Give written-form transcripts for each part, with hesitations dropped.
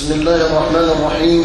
بسم الله الرحمن الرحيم.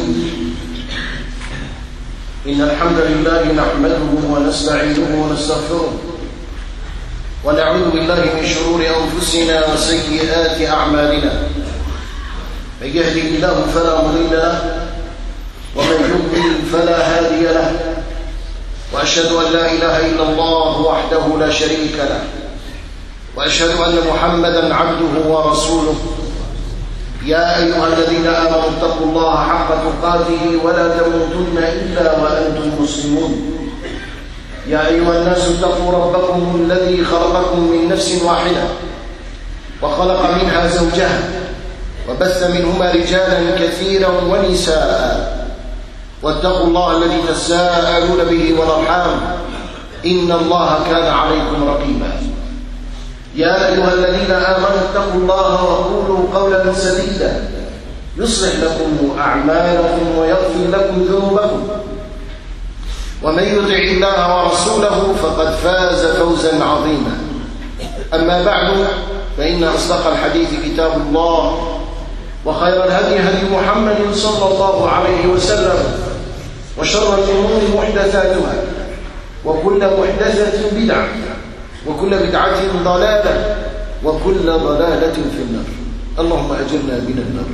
إن الحمد لله نحمده ونستعينه ونستغفره ونعوذ بالله من شرور أنفسنا وسيئات أعمالنا. من يهده الله فلا مضل له ومن يضلل فلا هادي له، وأشهد أن لا إله إلا الله وحده لا شريك له، وأشهد أن محمدا عبده ورسوله. يا أيها الذين آمنوا اتقوا الله حق تقاته ولا تموتن إلا وأنتم مسلمون. يا أيها الناس اتقوا ربكم الذي خلقكم من نفس واحدة وخلق منها زوجها وبث منهما رجالا كثيرا ونساء، واتقوا الله الذي تساءلون به والأرحام إن الله كان عليكم رقيبا. يا أيها الذين آمنوا اتقوا الله وقولوا قولا سديدا يصلح لكم أعمالكم ويغفر لكم ذنوبكم، ومن يطع الله ورسوله فقد فاز فوزا عظيما. أما بعد، فإن أصدق الحديث كتاب الله، وخير الهدي هدي محمد صلى الله عليه وسلم، وشر الأمور محدثاتها، وكل محدثة بدعة، وكل بدعة ضلالة، وكل ضلالة في النار. اللهم أجرنا من النار.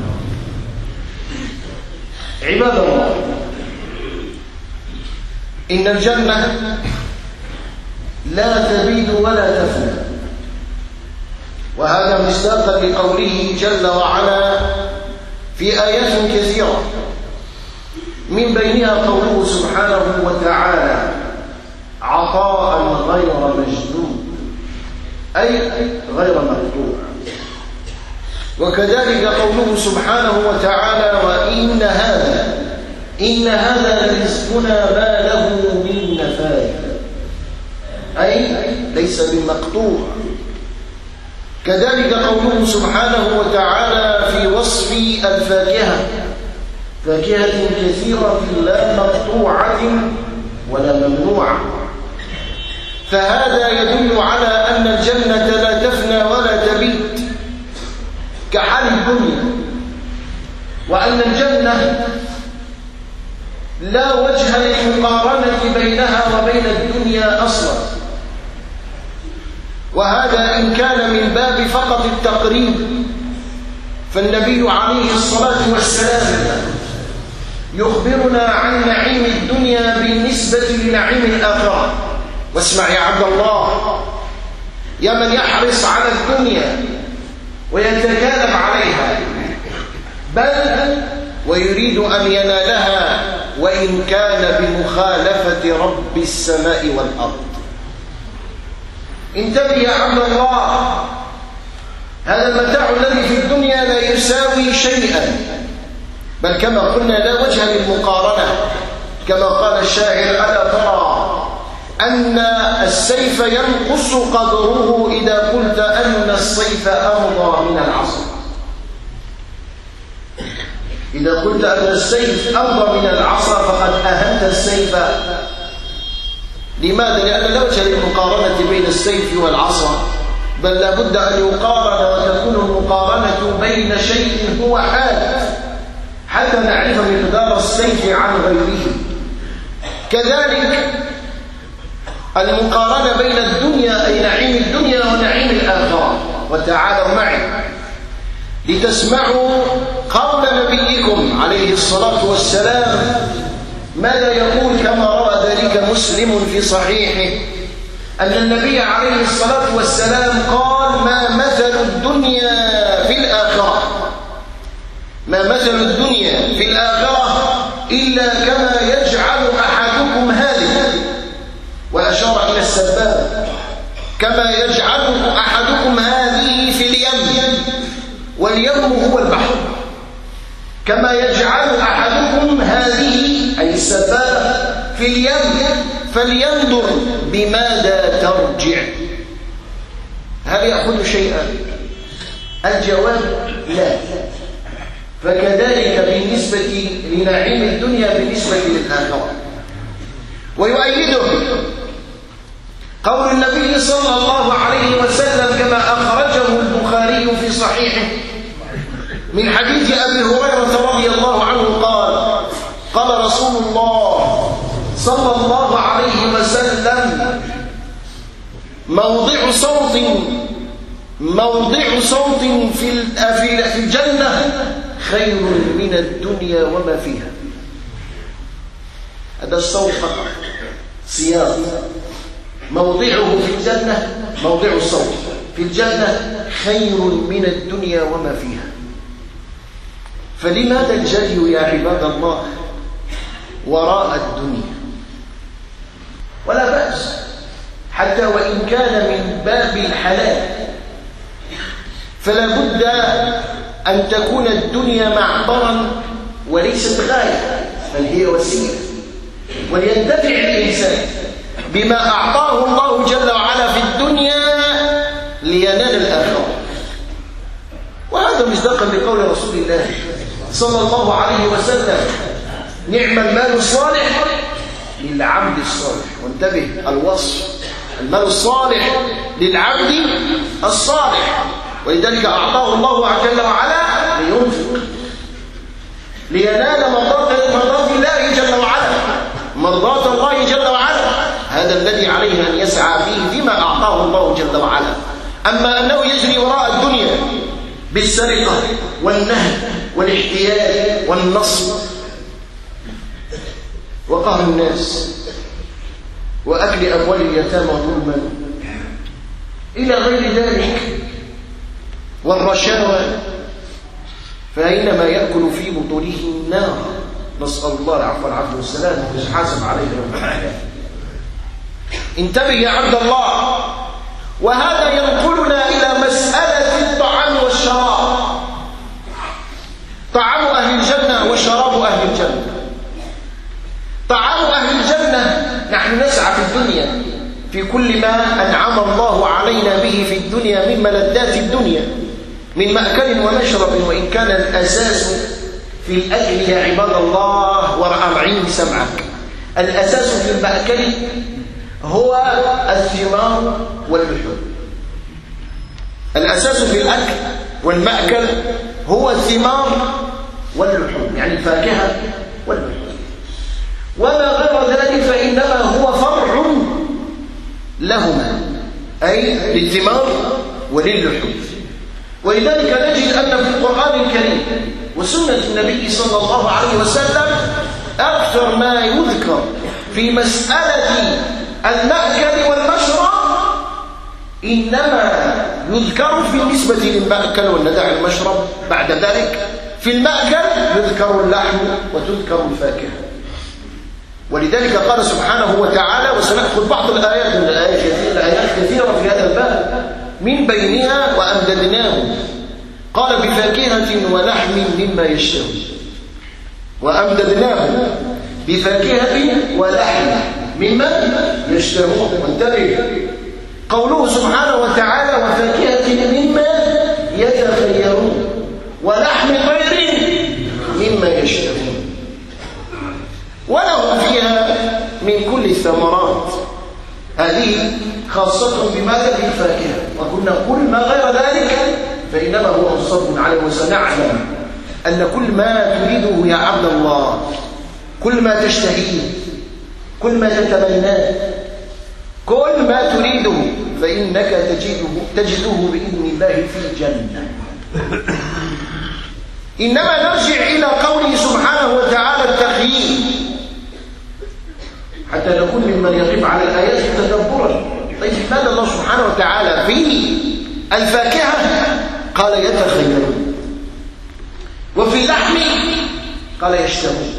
عباد الله، إن الجنة لا تبيد ولا تفنى، وهذا مصداقا لقوله جل وعلا في آيات كثيرة، من بينها قوله سبحانه وتعالى عطاء غير مجدود، أي غير مقطوع. وكذلك قوله سبحانه وتعالى إن هذا لرزقنا ما له من نفاد، أي ليس بمقطوع. كذلك قوله سبحانه وتعالى في وصف الفاكهة: فاكهة كثيرة لا مقطوعة ولا ممنوعة. فهذا يدل على أن الجنة لا تفنى ولا تبيد كحال الدنيا، وأن الجنة لا وجه للمقارنة بينها وبين الدنيا أصلا. وهذا إن كان من باب فقط التقريب، فالنبي عليه الصلاة والسلام يخبرنا عن نعيم الدنيا بالنسبة لنعيم الآخرة. واسمع يا عبد الله، يا من يحرص على الدنيا ويتكالب عليها، بل ويريد أن ينالها وإن كان بمخالفة رب السماء والأرض. انتبه يا عبد الله، هذا المتاع الذي في الدنيا لا يساوي شيئا، بل كما قلنا لا وجه للمقارنة. كما قال الشاعر: ألا ترى أن السيف ينقص قدره إذا قلت أن السيف أمضى من العصا. إذا قلت أن السيف أمضى من العصا فقد أهنت السيف. لماذا؟ لأن لا وجه للمقارنة بين السيف والعصا، بل لا بد أن يقارن، وتكون المقارنة بين شيء هو حادث حتى نعرف مقدار السيف عن غيره. كذلك المقارنة بين الدنيا، أي نعيم الدنيا، ونعيم الآخرة. وتعالوا معي لتسمعوا قول نبيكم عليه الصلاة والسلام ماذا يقول، كما روى ذلك مسلم في صحيحه أن النبي عليه الصلاة والسلام قال: ما مثل الدنيا في الآخرة، ما مثل الدنيا في الآخرة إلا كما يجعل أحدكم هذه، وأشار إلى السبابة، كما يجعل أحدكم هذه في اليم، واليم هو البحر، كما يجعل أحدكم هذه أي السبابة في اليم، فلينظر بماذا ترجع. هل يأخذ شيئا؟ الجواب لا. فكذلك بالنسبة لنعيم الدنيا بالنسبة للآخرة. ويؤيده قول النبي صلى الله عليه وسلم كما أخرجه البخاري في صحيحه من حديث أبي هريرة رضي الله عنه قال قال رسول الله صلى الله عليه وسلم موضع صوت في الجنة خير من الدنيا وما فيها. هذا الصوت فقط سياق. موضعه في الجنة، موضع الصوت في الجنة خير من الدنيا وما فيها. فلماذا الجري يا عباد الله وراء الدنيا؟ ولا بأس حتى وإن كان من باب الحلال، فلا بد أن تكون الدنيا معبرا وليست غاية، بل هي وسيلة، ولينتفع الإنسان بما أعطاه الله جل وعلا في الدنيا لينال الآخرة. وهذا مصداقا لقول رسول الله صلى الله عليه وسلم نعم المال الصالح للعبد الصالح. وانتبه الوصف، المال الصالح للعبد الصالح، ولذلك أعطاه الله جل وعلا لينفق لينال مرضات الله جل وعلا، مرضات الله جل وعلا. هذا الذي عليه أن يسعى فيه فيما أعطاه الله جل وعلا. أما أنه يجري وراء الدنيا بالسرقة والنهب والاحتيال والنصب وقهر الناس وأكل أموال اليتامى ظلما إلى غير ذلك والرشاوى، فإنما يأكل في بطونهم النار. نسأل الله العفو والعافية والسلام ويحاسب علينا يوم القيامة. انتبه يا عبد الله. وهذا ينقلنا إلى مسألة الطعام والشراب. طعام أهل الجنة وشراب أهل الجنة. طعام أهل الجنة نحن نسعى في الدنيا في كل ما أنعم الله علينا به في الدنيا من ملذات الدنيا من مأكل ومشرب، وإن كان الأساس في الأكل يا عباد الله وأرعين سمعك، الأساس في المأكل هو الثمار واللحوم. الأساس في الأكل والمأكل هو الثمار واللحوم، يعني الفاكهة واللحوم. وما غير ذلك فإنما هو فرع لهما، أي للثمار وللحوم. ولذلك نجد أن في القرآن الكريم وسنة النبي صلى الله عليه وسلم أكثر ما يذكر في مسألة المأكل والمشرب إنما يذكر في النسبة للمأكل والندع المشرب. بعد ذلك في المأكل يذكر اللحم وتذكر الفاكهة. ولذلك قال سبحانه وتعالى، وسنأخذ بعض الآيات من الآيات كثيرة في هذا الباب، من بينها وأمددناهم، قال بفاكهة ولحم مما يشتهون. وأمددناهم بفاكهة ولحم مما يشتهون. وانتبه قوله سبحانه وتعالى وفاكهة مما يتخيرون ولحم طير مما يشتهون، ولهم فيها من كل الثمرات. هذه خاصة بماذا؟ بالفاكهة. وكنا كل ما غير ذلك فإنما هو مصب عليه. وسنعلم أن كل ما تريده يا عبد الله، كل ما تشتهيه، كل ما تتمناه، كل ما تريده فإنك تجده بإذن الله في الجنة. إنما نرجع إلى قوله سبحانه وتعالى التخيير حتى نكون ممن يقف على الآيات تدبرا. طيب ماذا الله سبحانه وتعالى في الفاكهة قال يتخيرون، وفي اللحم قال يشتهون.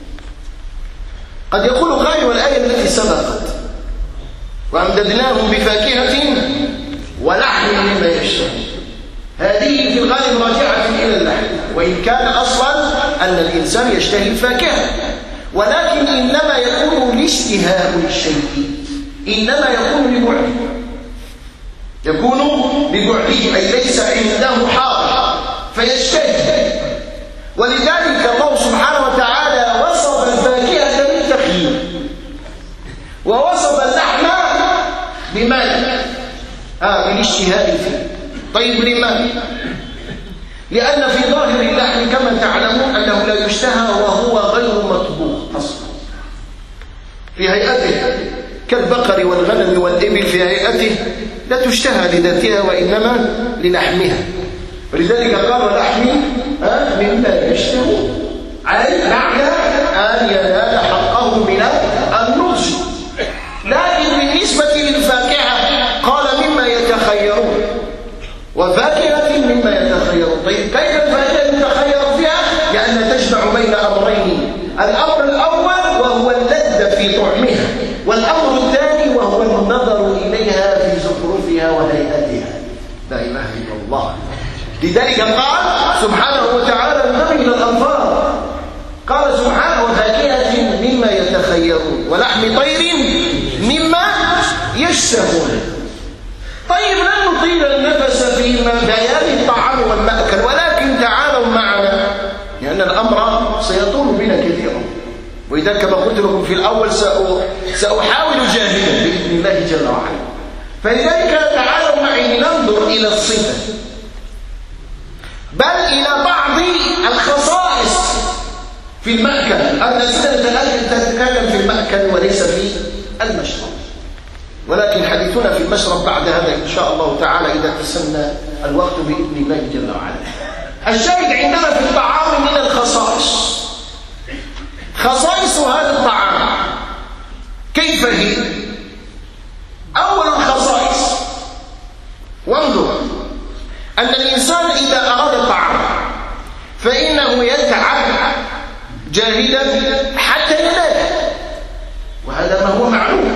قد يقول قائل والآية التي سبقت وأمددناهم بفاكهة ولحم مما يشتهون، هذه في الغالب راجعة إلى اللحم، وإن كان أصلا أن الإنسان يشتهي الفاكهة، ولكن إنما يكون الاشتهاء للشيء إنما يكون لبعده، يكون ببعده، أي ليس عنده حاضر فيشتهي. ولذلك الله سبحانه وتعالى وصف الفاكهة بالتخيير ووصف اللحم بماذا؟ بالاشتهاء فيه. طيب لماذا؟ لأن في ظاهر اللحم كما تعلمون أنه لا يشتهى وهو غير مطبوخ أصلا في هيئته كالبقر والغنم والإبل في هيئته لا تشتهى لذاتها وإنما للحمها، ولذلك قال لحمي مما يشتهى، أي معنى أن ينال حقه من النضج. لكن بالنسبة للفاكهة قال مما يتخيرون، وفاكهة مما يتخيرون. طيب كيف الفاكهة يتخير فيها؟ لأن تجمع بين أمرين، الأمر الأول وهو اللذة في طعمها، والأمر الثاني وهو النظر إليها في زخرفها وهيئتها. لا إله إلا الله. لذلك قال سبحانه وتعالى النبي من الأنفار قال سبحانه وفاكهة مما يتخيرون ولحم طير مما يشتهون. طيب لن نطيل النفس في بيان الطعام والمأكل، ولكن تعالوا معنا لأن الأمر سيطول بنا كثيرا، وإذا كما قلت لكم في الأول سأحاول جاهدا بإذن الله جل وعلا. فلذلك تعالوا معي لننظر إلى الصفة، بل إلى بعض الخصائص في المأكل. أنا سنتكلم في المأكل وليس في المشرب، ولكن حديثنا في المشرب بعد هذا إن شاء الله تعالى إذا تسنى الوقت بإذن الله جل وعلا. الشاهد عندنا في الطعام من الخصائص. خصائص هذا الطعام كيف هي؟ أول الخصائص، وانظر أن الإنسان إذا أراد الطعام فإنه يتعب جاهدا حتى ينال، وهذا ما هو معلوم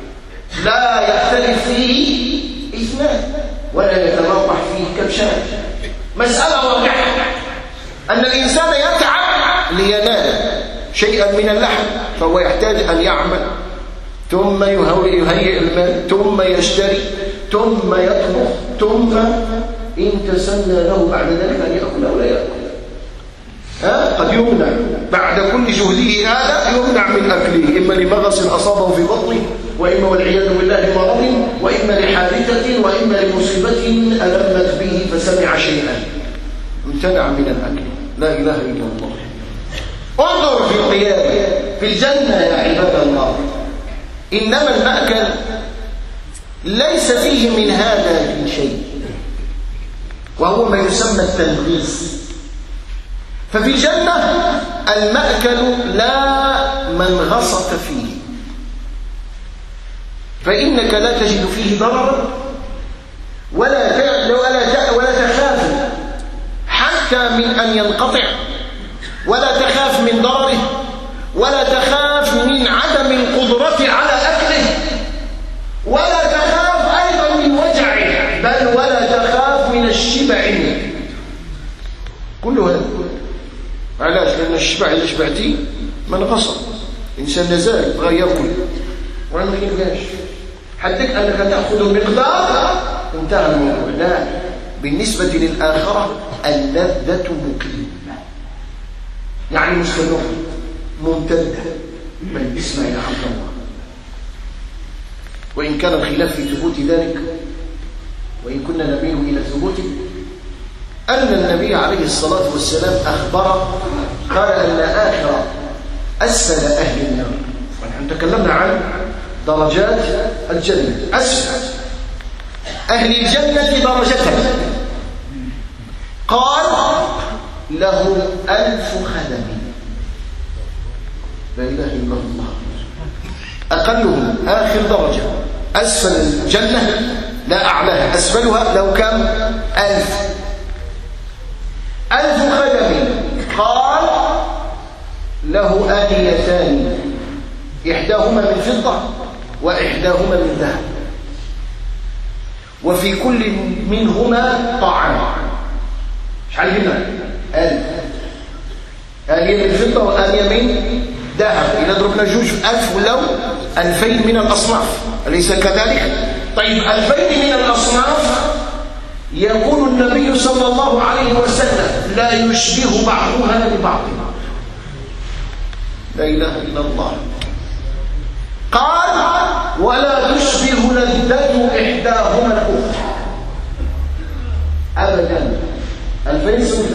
لا يختلف فيه اثنان ولا يتراوح فيه كبشان. مسألة واضحة أن الإنسان يتعب لينال شيئا من اللحم، فهو يحتاج أن يعمل، ثم يهيئ المال، ثم يشتري، ثم يطبخ، ثم إن تسنى له بعد ذلك أن يأكل أو لا يأكل. قد يمنع بعد كل جهده هذا، يمنع من أكله، إما لمغص أصابه في بطنه، وإما والعياذ بالله مرض، وإما لحادثة، وإما لمصيبة ألمت به فسمع شيئا امتنع من الأكل. لا إله إلا الله. انظر في القيامة في الجنة يا عباد الله، إنما المأكل ليس فيه من هذا شيء، وهو ما يسمى التنغيص. ففي الجنة المأكل لا منغصة فيه، فإنك لا تجد فيه ضررا ولا تخاف حتى من أن ينقطع، ولا تخاف من ضرره، ولا تخاف من عدم القدرة على أكله، ولا تخاف أيضا من وجعه، بل ولا تخاف من الشبع منه. كل هذا علاش؟ لأن الشبع إذا شبعتي منغصة، إنسان نزال بغى يأكل وأنا ما يلقاش، حدك أنك تأخذ المقدار انتهى الموضوع. لا، بالنسبة للآخرة اللذة مقيمة، يعني مستمرة ممتدة، بل اسمع يا عبد الله. وإن كان الخلاف في ثبوت ذلك، وإن كنا نميل إلى ثبوته، أن النبي عليه الصلاة والسلام أخبر قال أن آخر أسفل أهل النار، ونحن تكلمنا عن درجات الجنة، أسفل أهل الجنة درجة قال له 1000 خدم. لا إله إلا الله. أقلهم آخر درجة أسفل الجنة لا أعلاها، أسفلها لو كان 1000 خدم. قال له آنيتان، إحداهما من فضة وإحداهما من ذهب، وفي كل منهما طعام. شحال هنا؟ 1000 آنية من فضة وآنية من ذهب. إذا ضربنا جوج في 1000 ولو 2000 من الأصناف، أليس كذلك؟ طيب 2000 من الأصناف، يقول النبي صلى الله عليه وسلم لا يشبه بعضها ببعض. لا إله إلا الله. قال ولا تشبه لذة إحداهما الأخرى أبدا. 2000 سنة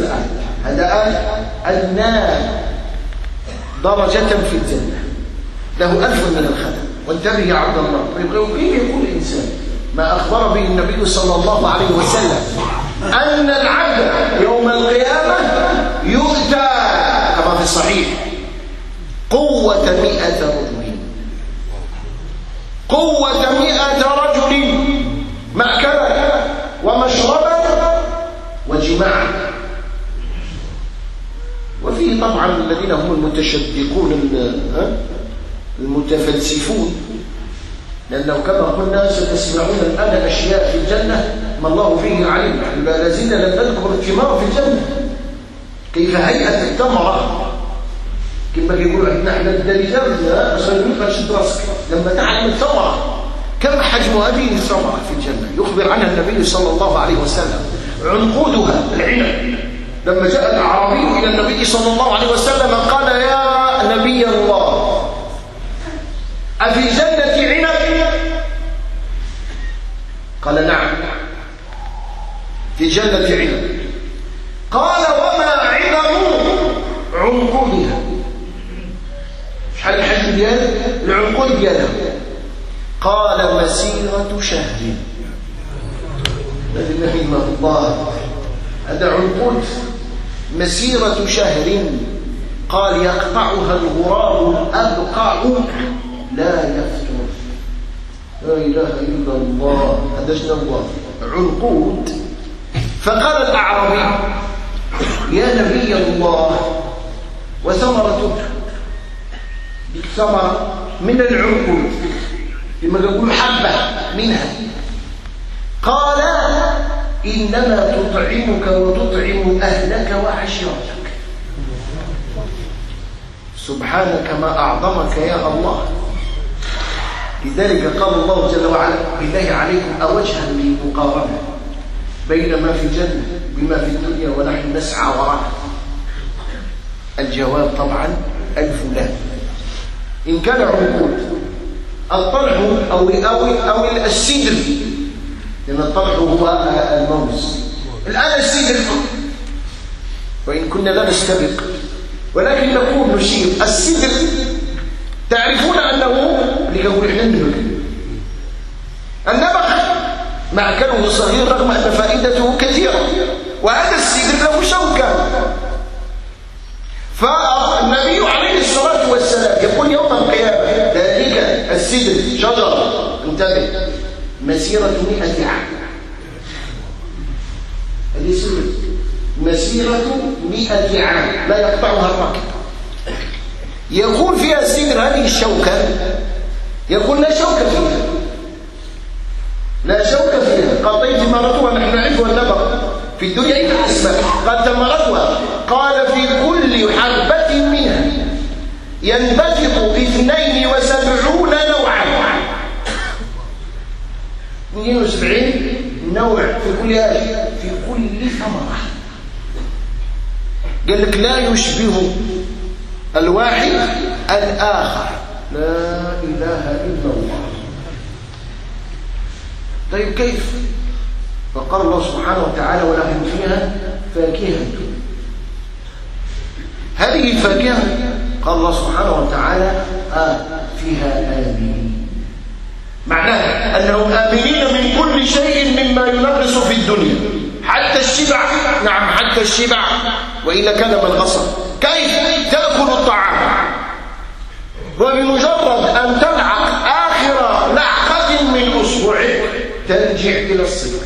درجة في الجنة، له 1000 من الخدم. وانتبه يا عبد الله، كيف يقول الإنسان ما أخبر به النبي صلى الله عليه وسلم أن العبد يوم القيامة يؤتى كما في الصحيح قوة 100 رجل، قوة 100 رجل مأكلا ومشربا وجماعا. وفيه طبعا الذين هم المتشدقون المتفلسفون، لأنه كما قلنا ستسمعون الآن أشياء في الجنة ما الله فيه عليم. لا زلنا لم نذكر الثمار في الجنة، كيف هيئة الثمرة، كما يقولوا عندنا احنا الدرجات ما تشد راسك لما تعلم الثمرة كم حجم هذه الثمرة في الجنة. يخبر عنها النبي صلى الله عليه وسلم عنقودها العنب. لما جاء الأعرابي إلى النبي صلى الله عليه وسلم قال يا نبي الله أفي جنة عنب؟ قال نعم في جنة عنب. قال وما عظم عنقودها؟ شحال الحجم ديال العنقود ديالها؟ قال مسيرة شهر. لا اله الا الله، هذا عنقود مسيرة شهر. قال يقطعها الغراب الأبقع لا يفتر. لا إله إلا الله، هذا شنو هو؟ عنقود. فقال الأعرابي يا نبي الله وثمرته؟ ثمرة من العنقود لما يقول حبة منها. قال إنما تطعمك وتطعم أهلك وعشيرتك. سبحانك ما أعظمك يا الله. لذلك قال الله جل وعلا بالله عليكم أوجها للمقارنة بين ما في الجنة بما في الدنيا ونحن نسعى وراءه؟ الجواب طبعا الفلان. إن كان عنقود الطلح أو السدر، لأن الطلح هو الموز، الآن السدر، وإن كنا لا نستبق ولكن نقول نشير. السدر تعرفون أنه اللي يقول إحنا النبق معكله صغير رغم أن فائدته كثيرة، وهذا السدر له شوكة. فالنبي عليه الصلاة والسلام يقول يوم القيامة ذلك السدر شجرة، انتبه، مسيرة 100 عام. هذه سدر مسيرة 100 عام لا يقطعها الراكب. يكون فيها السدر هذه الشوكة، يقول لا شوكة فيها، لا شوكة فيها. قال ثمرتها نحن نعرفها النبق في الدنيا إذا أسماء. قال ثمرتها، قال في كل حبة منها ينبثق 72 نوعا، 72 نوع في كل آية في كل ثمرة. قال لك لا يشبه الواحد الآخر. لا إله إلا الله. طيب كيف؟ فقال الله سبحانه وتعالى ولهم فيها فاكهة. هذه الفاكهة قال الله سبحانه وتعالى فيها آمنين، معناه أنهم آمنين من كل شيء مما ينقص في الدنيا حتى الشبع. نعم حتى الشبع، وإلا كان بالغصب. كيف تأكل الطعام وبمجرد أن تلعق آخر لعقة من أصبعك ترجع إلى الصفر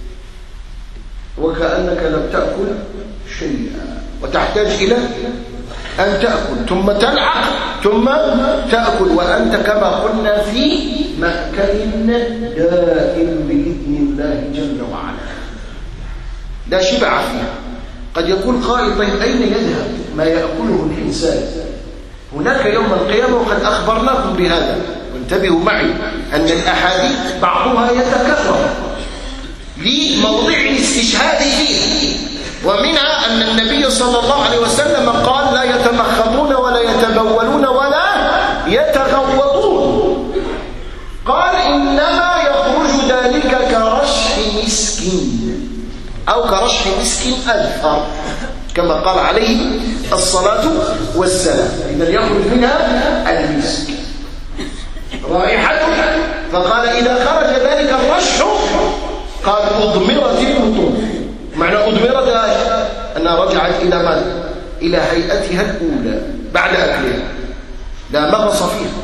وكأنك لم تأكل شيئا، وتحتاج إلى أن تأكل ثم تلعق ثم تأكل، وأنت كما قلنا في مأكل دائم بإذن الله جل وعلا لا شبع فيها. قد يقول قائل طيب أين يذهب ما يأكله الإنسان؟ هناك يوم القيامة، وقد أخبرناكم بهذا، وانتبهوا معي أن الأحاديث بعضها يتكرر لموضع الاستشهاد فيه، ومنها أن النبي صلى الله عليه وسلم قال لا يتمخضون ولا يتبولون ولا يتغوطون. قال إنما يخرج ذلك كرشح مسك أو كرشح مسك أذفر. كما قال عليه الصلاة والسلام. إذا يخرج منها المسك رائحته. فقال إذا خرج ذلك الرشح قال أضمرت البطون. معنى أضمرت أنها رجعت إلى ماذا؟ إلى هيئتها الأولى بعد أكلها، لا مغص فيها.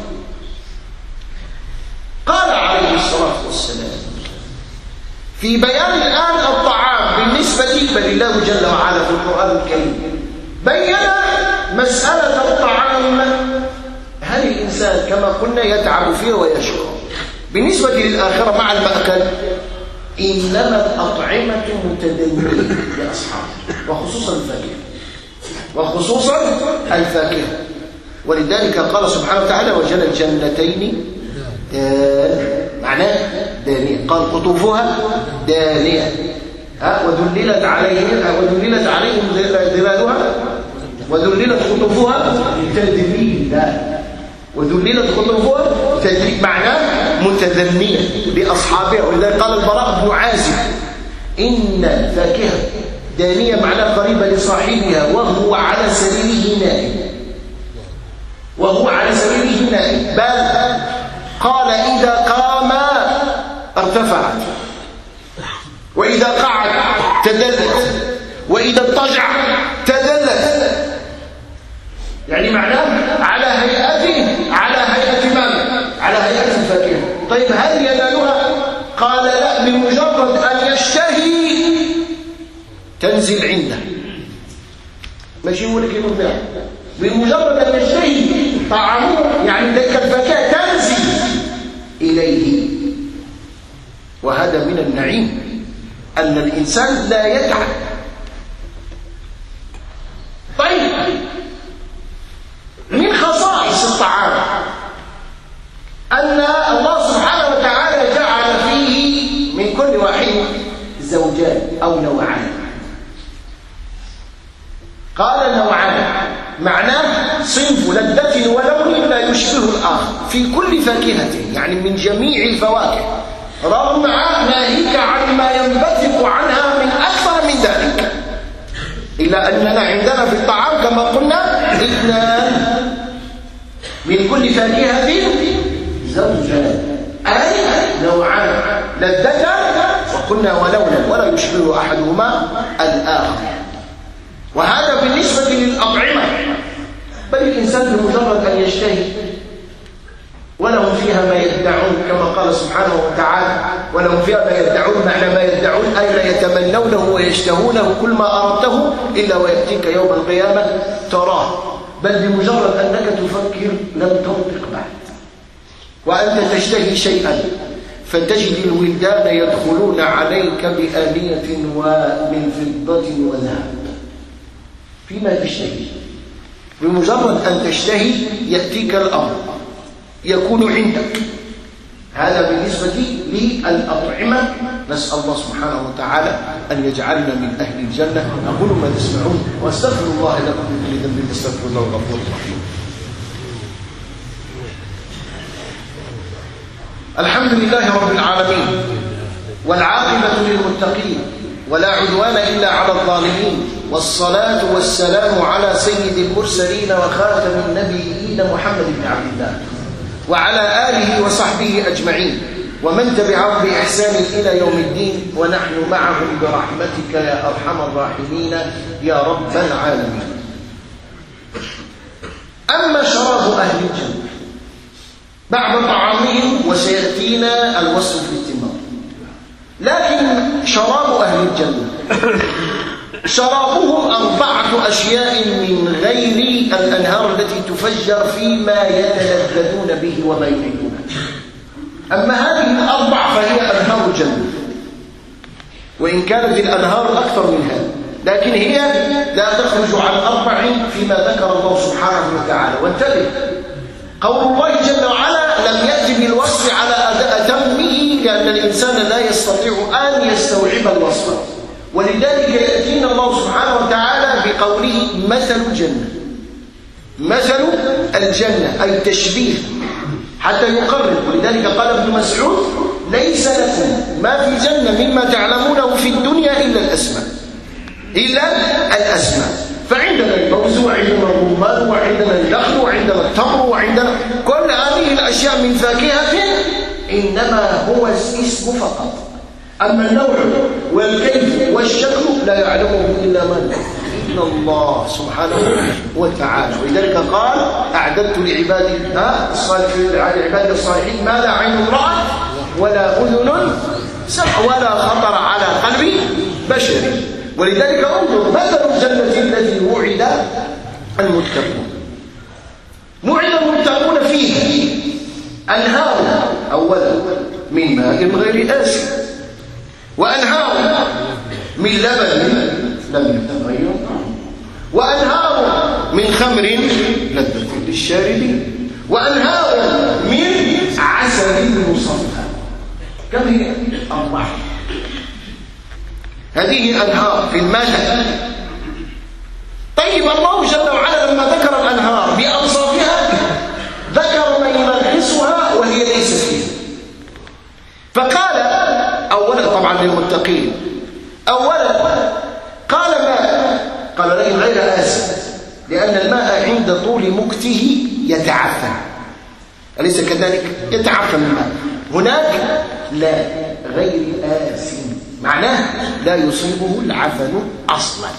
قال عليه الصلاة والسلام في بيان الآن الطعام بالنسبة، بل الله جل وعلا في القرآن الكريم بين مسألة الطعام. هل الإنسان كما قلنا يتعب فيه ويشقى؟ بالنسبة للآخرة مع المأكل إنما الأطعمة متدنية لأصحابه، وخصوصا الفاكهة. ولذلك قال سبحانه وتعالى وجل الجنتين معناه دانية، قال قطوفها دانية وذللت عليهم ظلالها وذللت قطوفها تذليلا. وذللت قطوفها تذليلا معناه متدنية لأصحابها. ولذلك قال البراء بن عازب إن الفاكهة دانية معناه قريبة لصاحبها وهو على سريره نائم. بل قال إذا قام ارتفعت، وإذا قعد تدلت، وإذا اضطجع تدلت. يعني معناه على هيئة ماذا؟ على هيئة الفاكهة. طيب هل ينالها؟ قال لا، بمجرد أن يشتهي تنزل عنده. ماشي هو اللي يقول لها بمجرد أن يشتهي طعامه يعني تلك الفاكهة تنزل إليه. وهذا من النعيم أن الإنسان لا يتعب. طيب من خصائص الطعام أن الله سبحانه وتعالى جعل فيه من كل واحد زوجان أو نوعان. قال نوعان معناه صنف لذة ولون لا يشبه الآخر في كل فاكهة، يعني من جميع الفواكه، رغم ناهيك عن ما ينبثق عنها من أكثر من ذلك. إلا أننا عندنا في الطعام كما قلنا 2 من كل فاكهة زوجان، أي نوعان لذة وقلنا ولونا ولا يشبه أحدهما الآخر. وهذا بالنسبة للأطعمة. بل الإنسان بمجرد أن يشتهي ولهم فيها ما يدعون كما قال سبحانه وتعالى ولهم فيها ما يدعون، معنى ما يدعون أي لا يتمنونه ويشتهونه كل ما أردته إلا ويأتيك يوم القيامة تراه. بل بمجرد أنك تفكر لم تنطق بعد، وأنت تشتهي شيئا فتجد الولدان يدخلون عليك بآنية ومن فضة وذهب فيما تشتهي. بمجرد أن تشتهي يأتيك الأمر يكون عندك. هذا بالنسبة للأطعمة. نسأل الله سبحانه وتعالى أن يجعلنا من أهل الجنة. أقول ما تسمعون وأستغفر الله لكم من كل ذنب استغفر الله الغفور الرحيم. الحمد لله رب العالمين، والعاقبة للمتقين، ولا عدوان إلا على الظالمين، والصلاة والسلام على سيد المرسلين وخاتم النبيين محمد بن عبد الله وعلى آله وصحبه أجمعين ومن تبعهم بإحسان إلى يوم الدين، ونحن معهم برحمتك يا أرحم الراحمين يا رب العالمين. أما شراب أهل الجنة بعد طعامهم وسيأتينا الوصف في التمام. لكن شراب أهل الجنة شرابهم 4 أشياء من غير الأنهار التي تفجر فيما يتلذذون به وما يريدون. أما هذه 4 فهي أنهار الجنة، وإن كانت الأنهار أكثر من هذا، لكن هي لا تخرج عن 4 فيما ذكر الله سبحانه وتعالى. وانتبه، قول الله جل وعلا لم يأتي بالوصف على أتمه، لأن الإنسان لا يستطيع أن يستوعب الوصف، ولذلك يأتينا الله سبحانه وتعالى بقوله مثل الجنة. مثل الجنة أي تشبيه حتى يقرب. ولذلك قال ابن مسعود ليس لكم ما في الجنة مما تعلمونه في الدنيا إلا الأسماء. إلا الأسماء. فعندنا الموز وعندنا الرمان وعندنا النخل وعندنا التمر وعندنا كل هذه الأشياء من فاكهة إنما هو اسم فقط. أما النوع والكيف والشكل لا يعلمه إلا من؟ إلا الله سبحانه وتعالى. ولذلك قال أعددت لعبادي الصالحين لعبادي الصالحين ما لا عين رأت ولا أذن سمع ولا خطر على قلب بشر. ولذلك انظر مثل الجنة التي وعد المتقون. وعد المتقون فيه أنهار أولا من ماء غير آسن، وأنهار من لبن لم يتغير، وأنهار من خمر لذة للشاربين، وأنهار من عسل مصفى. كم هي؟ 4. هذه أنهار في الماء. طيب الله جل وعلا لما ذكر الأنهار بأوصافها ذكر ما ينقصها وهي ليست فيه. فقال أولا طبعا للمتقين، أولا قال ماء، قال لكن غير آسن، لأن الماء عند طول مكته يتعفن، أليس كذلك؟ يتعفن الماء. هناك لا غير آسن، معناه لا يصيبه العفن أصلا.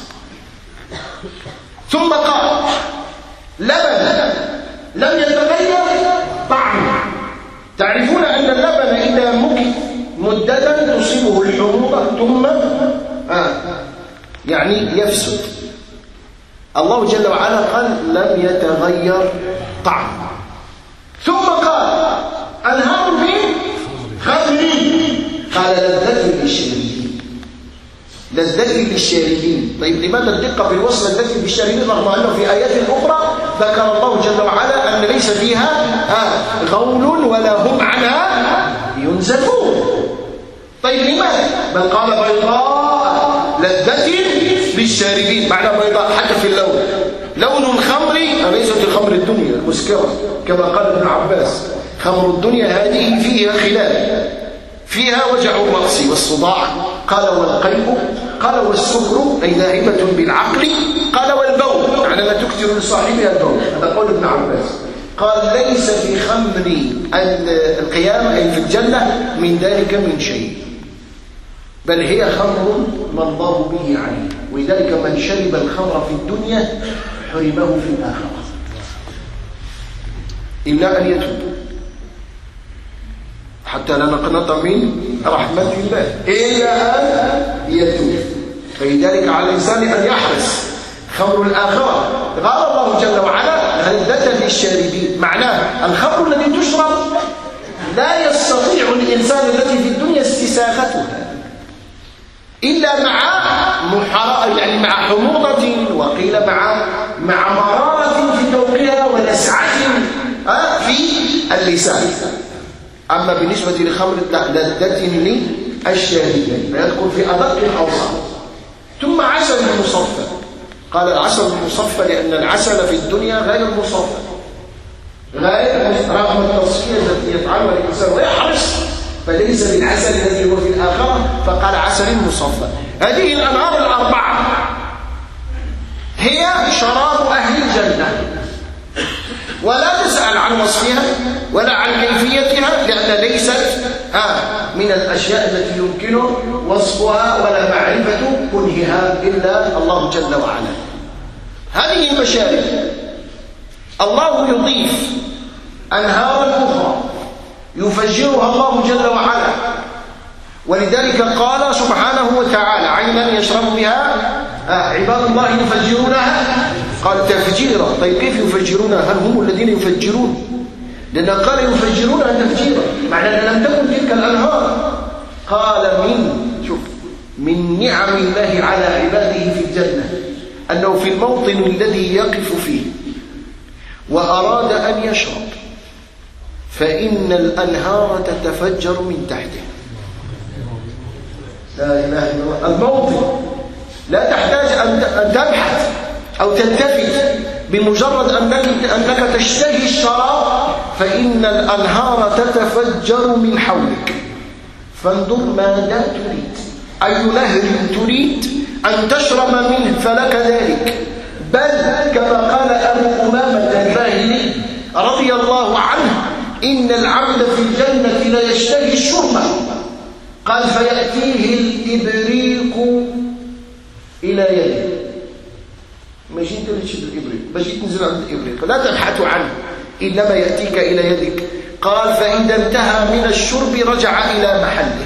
ثم قال لبن لم يتغير طعمه. تعرفون أن اللبن إذا مكث مدة تصيبه الحموضة ثم يعني يفسد. الله جل وعلا قال لم يتغير طعمه. ثم قال أنهار من خمر، قال لذة للشاربين، لذة للشاربين. طيب لماذا الدقة في الوصف لذة للشاربين رغم أنه في آيات أخرى ذكر الله جل وعلا أن ليس فيها غول ولا هم عنها ينزفون؟ طيب لماذا؟ بل قال بيضاء لذة للشاربين، معنى بيضاء حتى في اللون. لون الخمر أليست خمر الدنيا المسكرة كما قال ابن عباس، خمر الدنيا هذه فيها خلاف، فيها وجع الرأس والصداع، قال والقيء، قال والسكر أي ذاهبة بالعقل، قال والبول يعني لا تكثر لصاحبها البول. هذا قول ابن عباس. قال ليس في خمر القيام أي في الجنة من ذلك من شيء، بل هي خمر ما الله به عليه. ولذلك من شرب الخمر في الدنيا حرمه في الآخرة إلا أن يتوب حتى لا نقنط من رحمة الله إلا أن يتوب. فلذلك على الإنسان أن يحرص. خمر الآخرة قال الله جل وعلا لذة للشاربين، معناه الخمر الذي تشرب لا يستطيع الإنسان الذي في الدنيا استساغتها إلا يعني مع حموضة، وقيل مع مرارة في ذوقها ولسعة في اللسان. أما بالنسبة للخمر لذة للشاربين فيدخل في أدق الأوصاف. ثم عسل مصفى، قال العسل المصفى لأن العسل في الدنيا غير مصفى، غير رغم التصفية التي يفعلها الإنسان ويحرص، فليس بالعسل الذي هو في الآخرة، فقال عسل مصفى. هذه الأنهار الأربعة هي شراب أهل الجنة، ولا تسأل عن وصفها ولا عن كيفيتها، لأن ليست من الأشياء التي يمكن وصفها ولا معرفة كنهها إلا الله جل وعلا. هذه المشارب الله يضيف أنهارا أخرى يفجرها الله جل وعلا. ولذلك قال سبحانه وتعالى عينا يشرب بها عباد الله يفجرونها، قال تفجيرا. طيب كيف يفجرونها؟ هل هم الذين يفجرون؟ لأن قال يفجرونها تفجيرا، معنى أن لم تكن تلك الأنهار. قال من نعم الله على عباده في الجنة أنه في الموطن الذي يقف فيه وأراد أن يشرب فإن الأنهار تتفجر من تحته. لا إله إلا الله. الموطن لا تحتاج أن تبحث أو تلتفت، بمجرد أنك تشتهي الشراب فإن الأنهار تتفجر من حولك. فانظر ماذا تريد، أي نهر تريد أن تشرب منه فلك ذلك، بل كما قال أبو أمامة الباهلي رضي الله عنه إن العبد في الجنة لا يشتهي الشرب، قال فيأتيه الإبريق إلى يده. ما جيت تشد الإبريق، ما جيت تنزل عند الإبريق، لا تبحث عنه إنما يأتيك إلى يدك. قال فإذا انتهى من الشرب رجع إلى محله.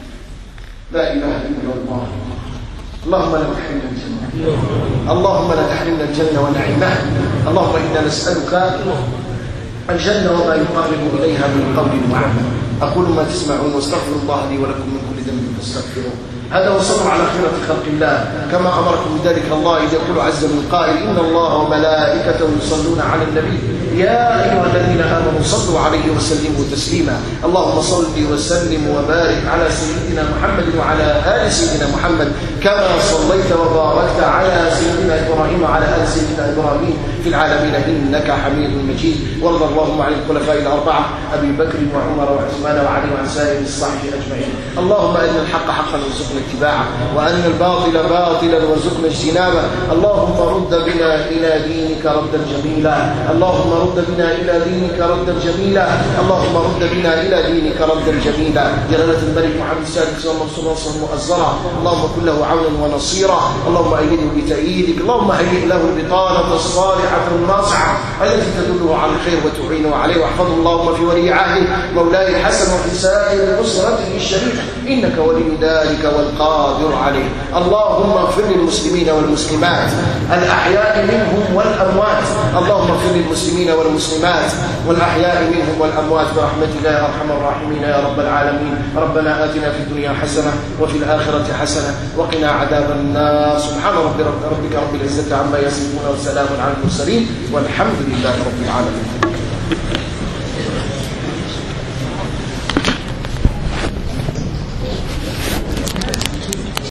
لا إله إلا الله. اللهم لا تحرمنا الجنة، اللهم لا تحرمنا الجنة ونعيمها. اللهم إنا نسألك الجنة وما يقرب إليها من قول وعمل. أقول ما تسمعون واستغفر الله لي ولكم من كل ذنب فاستغفروه. هذا والصبر على خيرة خلق الله كما أمركم بذلك الله، إذ يقول عز من قائل إن الله وملائكته يصلون على النبي يا أيها الذين آمنوا صلوا عليه وسلموا تسليما. اللهم صل وسلم وبارك على سيدنا محمد وعلى آل سيدنا محمد كما صليت وباركت على سيدنا إبراهيم وعلى آل سيدنا إبراهيم في العالمين إنك حميد مجيد. وارض اللهم عن الخلفاء الأربعة أبي بكر وعمر وعثمان وعلي وعن سائر الصحابة أجمعين. اللهم أرنا الحق حقا وارزقنا اتباعه، وأن الباطل باطلا وارزقنا اجتنابه. اللهم رد بنا إلى دينك ردا جميلا، اللهم رد بنا إلى دينك ردا جميلا، اللهم رد بنا إلى دينك ردا جميلا. جلالة الملك محمد السادس ومنصور نصرا مؤزرا، اللهم كن له عونا ونصيرا، اللهم أيده بتأييدك، اللهم هيئ له البطانة الصالحة الناصعة التي تدله على الخير وتعينه عليه، واحفظه اللهم في ولي عهده مولاي الحسن وفي سائر أسرته الشريفة إنك ولي ذلك والقادر عليه. اللهم اغفر للمسلمين والمسلمات الأحياء منهم والأموات، اللهم اغفر للمسلمين والمسلمات والأحياء منهم والأموات برحمتك يا أرحم الراحمين يا رب العالمين. ربنا آتنا في الدنيا حسنة وفي الآخرة حسنة وقنا عذاب النار. سبحان ربك رب العزة عما يصفون وسلام على المرسلين والحمد لله رب العالمين.